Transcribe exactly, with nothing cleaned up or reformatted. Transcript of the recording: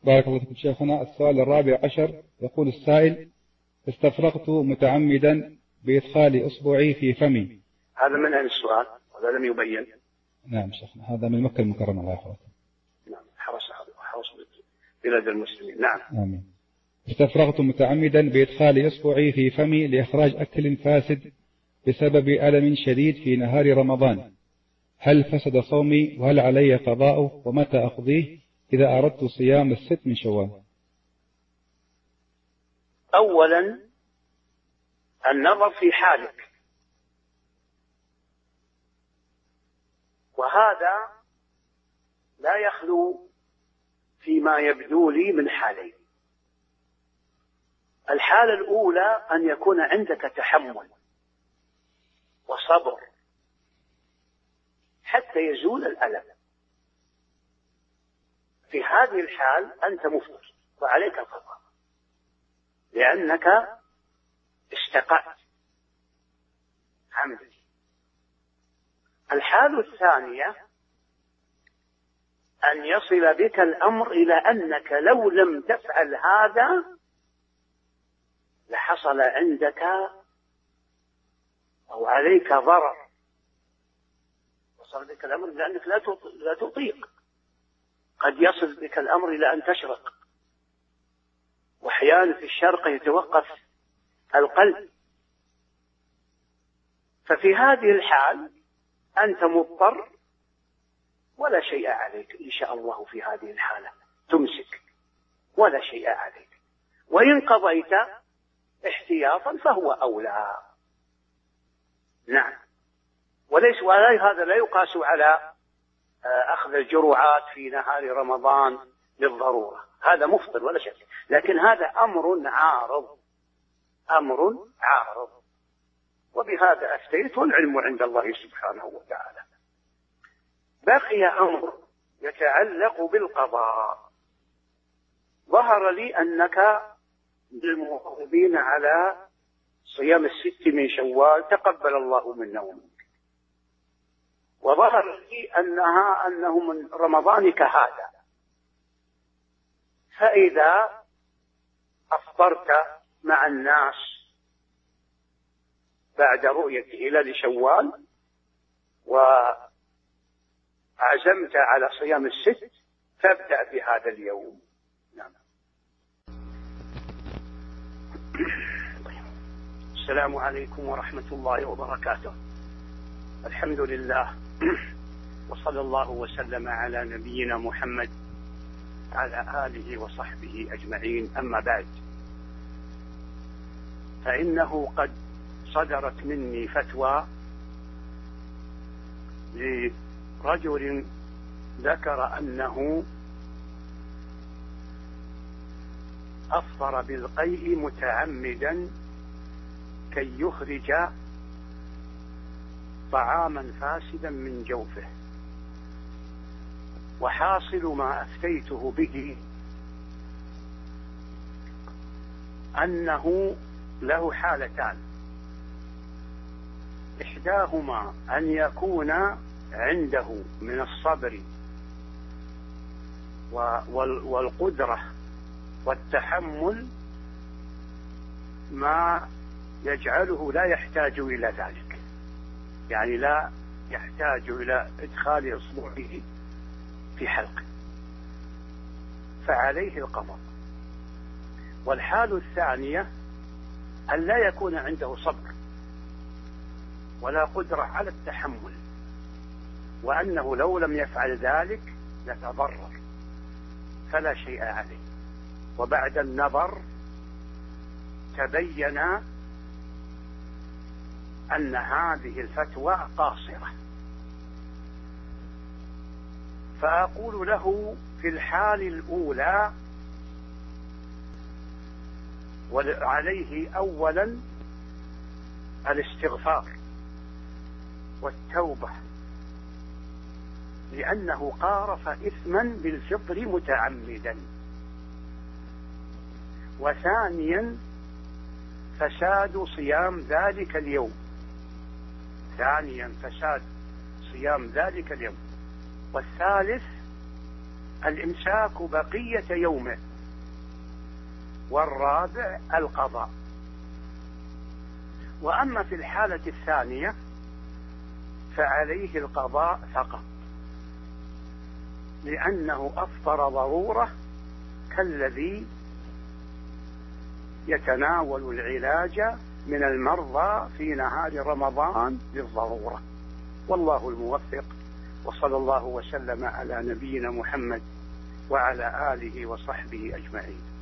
بارك الله فيكم شيخنا. السؤال الرابع عشر يقول السائل: استفرغت متعمدا بإدخال إصبعي في فمي. هذا من أين السؤال؟ هذا لم يبين. نعم شيخنا، هذا من مكة المكرمة الله يحفظك. نعم، حرس حرس بلاد المسلمين. نعم. آمين. استفرغت متعمدا بإدخال إصبعي في فمي لإخراج أكل فاسد بسبب ألم شديد في نهار رمضان، هل فسد صومي وهل علي قضاؤه ومتى أقضيه إذا أردت صيام الست من شوال؟ أولا النظر في حالك، وهذا لا يخلو فيما يبدو لي من حالين. الحالة الأولى أن يكون عندك تحمل وصبر حتى يزول الألم. في هذه الحال أنت مفطر وعليك القضاء لأنك استقعت عمدا. الحالة الثانية أن يصل بك الأمر إلى أنك لو لم تفعل هذا لحصل عندك أو عليك ضرر. وصل بك الأمر لأنك لا تطيق. قد يصل بك الأمر إلى أن تشرق، وأحيانا في الشرق يتوقف القلب. ففي هذه الحال أنت مضطر ولا شيء عليك إن شاء الله. في هذه الحالة تمسك ولا شيء عليك، وإن قضيت احتياطا فهو أولى. نعم. وليس هذا لا يقاس على أخذ الجرعات في نهار رمضان للضرورة، هذا مفطر ولا شيء، لكن هذا أمر عارض، أمر عارض. وبهذا أفتيت والعلم عند الله سبحانه وتعالى. بقي أمر يتعلق بالقضاء. ظهر لي أنك من المواظبين على صيام الست من شوال، تقبل الله منا ومنك. وظهر لي أنها أنه من رمضانك هذا، فإذا أفطرت مع الناس بعد رؤية هلال شوال وعزمت على صيام الست فابدأ بهذا اليوم. نعم. السلام عليكم ورحمة الله وبركاته. الحمد لله وصلى الله وسلم على نبينا محمد على آله وصحبه أجمعين. أما بعد، فإنه قد صدرت مني فتوى لرجل ذكر أنه أفطر بالقيء متعمدا كي يخرج طعاما فاسدا من جوفه. وحاصل ما أفتيته به أنه له حالتان: إحداهما أن يكون عنده من الصبر والقدرة والتحمل ما يجعله لا يحتاج إلى ذلك، يعني لا يحتاج إلى إدخال إصبعه في حلقه، فعليه القضاء. والحال الثانية أن لا يكون عنده صبر ولا قدرة على التحمل، وأنه لو لم يفعل ذلك يتضرر فلا شيء عليه. وبعد النظر تبين أن هذه الفتوى قاصرة، فأقول له في الحال الأولى وعليه أولا الاستغفار والتوبة، لأنه قارف إثما بالفطر متعمدا. وثانيا فساد صيام ذلك اليوم، ثانيا فساد صيام ذلك اليوم. والثالث الإمساك بقية يومه، والرابع القضاء. وأما في الحالة الثانية فعليه القضاء فقط، لأنه أفطر ضرورة كالذي يتناول العلاج من المرضى في نهار رمضان للضرورة. والله الموفق، وصلى الله وسلم على نبينا محمد وعلى آله وصحبه أجمعين.